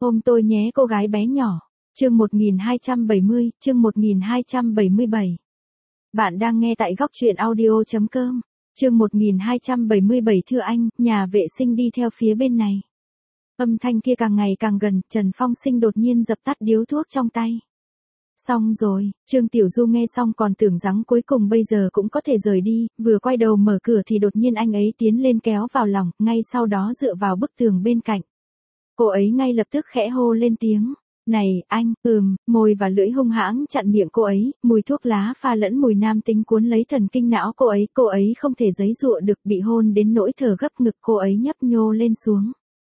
Ôm tôi nhé cô gái bé nhỏ. Chương 1270, chương 1277. Bạn đang nghe tại góc truyện audio.com. Chương 1277 thưa anh, nhà vệ sinh đi theo phía bên này. Âm thanh kia càng ngày càng gần, Trần Phong Sinh đột nhiên dập tắt điếu thuốc trong tay. Xong rồi, Trương Tiểu Du nghe xong còn tưởng rằng cuối cùng bây giờ cũng có thể rời đi, vừa quay đầu mở cửa thì đột nhiên anh ấy tiến lên kéo vào lòng, ngay sau đó dựa vào bức tường bên cạnh. Cô ấy ngay lập tức khẽ hô lên tiếng. Này, anh, môi và lưỡi hung hãng chặn miệng cô ấy, mùi thuốc lá pha lẫn mùi nam tính cuốn lấy thần kinh não cô ấy không thể giãy giụa được, bị hôn đến nỗi thở gấp ngực, cô ấy nhấp nhô lên xuống.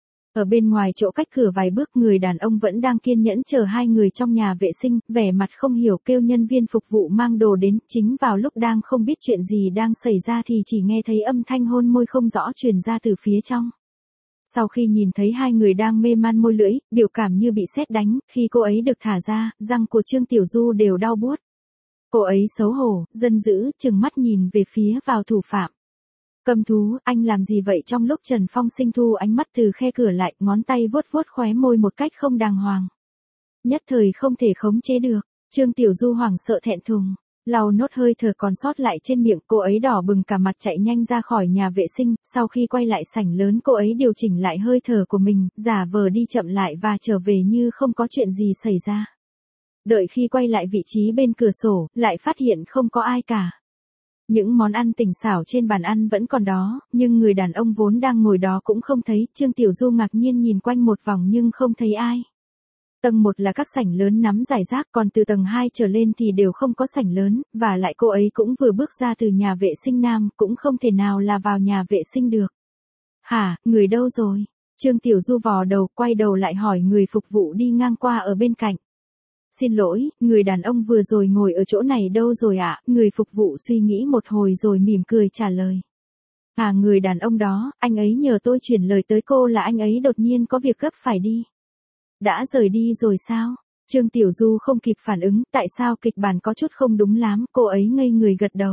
Ở bên ngoài chỗ cách cửa vài bước, người đàn ông vẫn đang kiên nhẫn chờ hai người trong nhà vệ sinh, vẻ mặt không hiểu kêu nhân viên phục vụ mang đồ đến. Chính vào lúc đang không biết chuyện gì đang xảy ra thì chỉ nghe thấy âm thanh hôn môi không rõ truyền ra từ phía trong. Sau khi nhìn thấy hai người đang mê man môi lưỡi, biểu cảm như bị sét đánh, khi cô ấy được thả ra, răng của Trương Tiểu Du đều đau buốt. Cô ấy xấu hổ, giận dữ, trừng mắt nhìn về phía vào thủ phạm. Cầm thú, anh làm gì vậy? Trong lúc Trần Phong Sinh thu ánh mắt từ khe cửa lại, ngón tay vuốt vuốt khóe môi một cách không đàng hoàng. Nhất thời không thể khống chế được, Trương Tiểu Du hoảng sợ thẹn thùng. Lau nốt hơi thở còn sót lại trên miệng, cô ấy đỏ bừng cả mặt chạy nhanh ra khỏi nhà vệ sinh. Sau khi quay lại sảnh lớn, cô ấy điều chỉnh lại hơi thở của mình, giả vờ đi chậm lại và trở về như không có chuyện gì xảy ra. Đợi khi quay lại vị trí bên cửa sổ, lại phát hiện không có ai cả. Những món ăn tinh xảo trên bàn ăn vẫn còn đó, nhưng người đàn ông vốn đang ngồi đó cũng không thấy. Trương Tiểu Du ngạc nhiên nhìn quanh một vòng nhưng không thấy ai. Tầng 1 là các sảnh lớn nắm rải rác, còn từ tầng 2 trở lên thì đều không có sảnh lớn, và lại cô ấy cũng vừa bước ra từ nhà vệ sinh nam, cũng không thể nào là vào nhà vệ sinh được. Hả, người đâu rồi? Trương Tiểu Du vò đầu, quay đầu lại hỏi người phục vụ đi ngang qua ở bên cạnh. Xin lỗi, người đàn ông vừa rồi ngồi ở chỗ này đâu rồi ạ? Người phục vụ suy nghĩ một hồi rồi mỉm cười trả lời. À, người đàn ông đó, anh ấy nhờ tôi chuyển lời tới cô là anh ấy đột nhiên có việc gấp phải đi. Đã rời đi rồi sao? Trương Tiểu Du không kịp phản ứng, tại sao kịch bản có chút không đúng lắm, cô ấy ngây người gật đầu.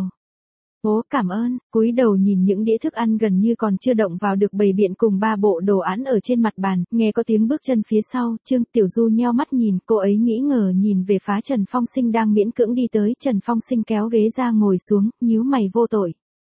Ố, cảm ơn, cúi đầu nhìn những đĩa thức ăn gần như còn chưa động vào được bày biện cùng 3 bộ đồ án ở trên mặt bàn, nghe có tiếng bước chân phía sau, Trương Tiểu Du nheo mắt nhìn, cô ấy nghĩ ngờ nhìn về phá Trần Phong Sinh đang miễn cưỡng đi tới. Trần Phong Sinh kéo ghế ra ngồi xuống, nhíu mày vô tội.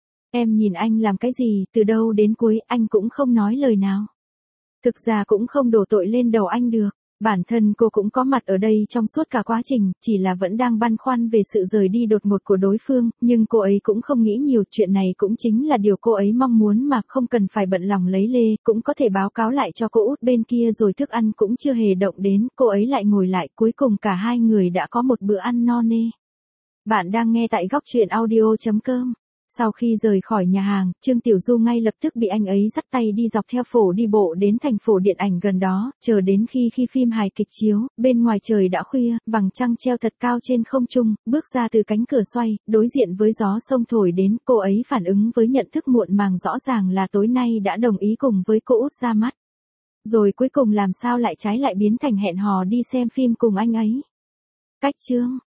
Em nhìn anh làm cái gì, từ đầu đến cuối anh cũng không nói lời nào. Thực ra cũng không đổ tội lên đầu anh được. Bản thân cô cũng có mặt ở đây trong suốt cả quá trình, chỉ là vẫn đang băn khoăn về sự rời đi đột ngột của đối phương, nhưng cô ấy cũng không nghĩ nhiều, chuyện này cũng chính là điều cô ấy mong muốn mà không cần phải bận lòng lấy lê, cũng có thể báo cáo lại cho cô út bên kia rồi. Thức ăn cũng chưa hề động đến, cô ấy lại ngồi lại, cuối cùng cả hai người đã có một bữa ăn no nê. Bạn đang nghe tại góc truyện audio.com. Sau khi rời khỏi nhà hàng, Trương Tiểu Du ngay lập tức bị anh ấy dắt tay đi dọc theo phổ đi bộ đến thành phố điện ảnh gần đó, chờ đến khi phim hài kịch chiếu, bên ngoài trời đã khuya, vầng trăng treo thật cao trên không trung, bước ra từ cánh cửa xoay, đối diện với gió sông thổi đến, cô ấy phản ứng với nhận thức muộn màng rõ ràng là tối nay đã đồng ý cùng với cô út ra mắt. Rồi cuối cùng làm sao lại trái lại biến thành hẹn hò đi xem phim cùng anh ấy. Cách chương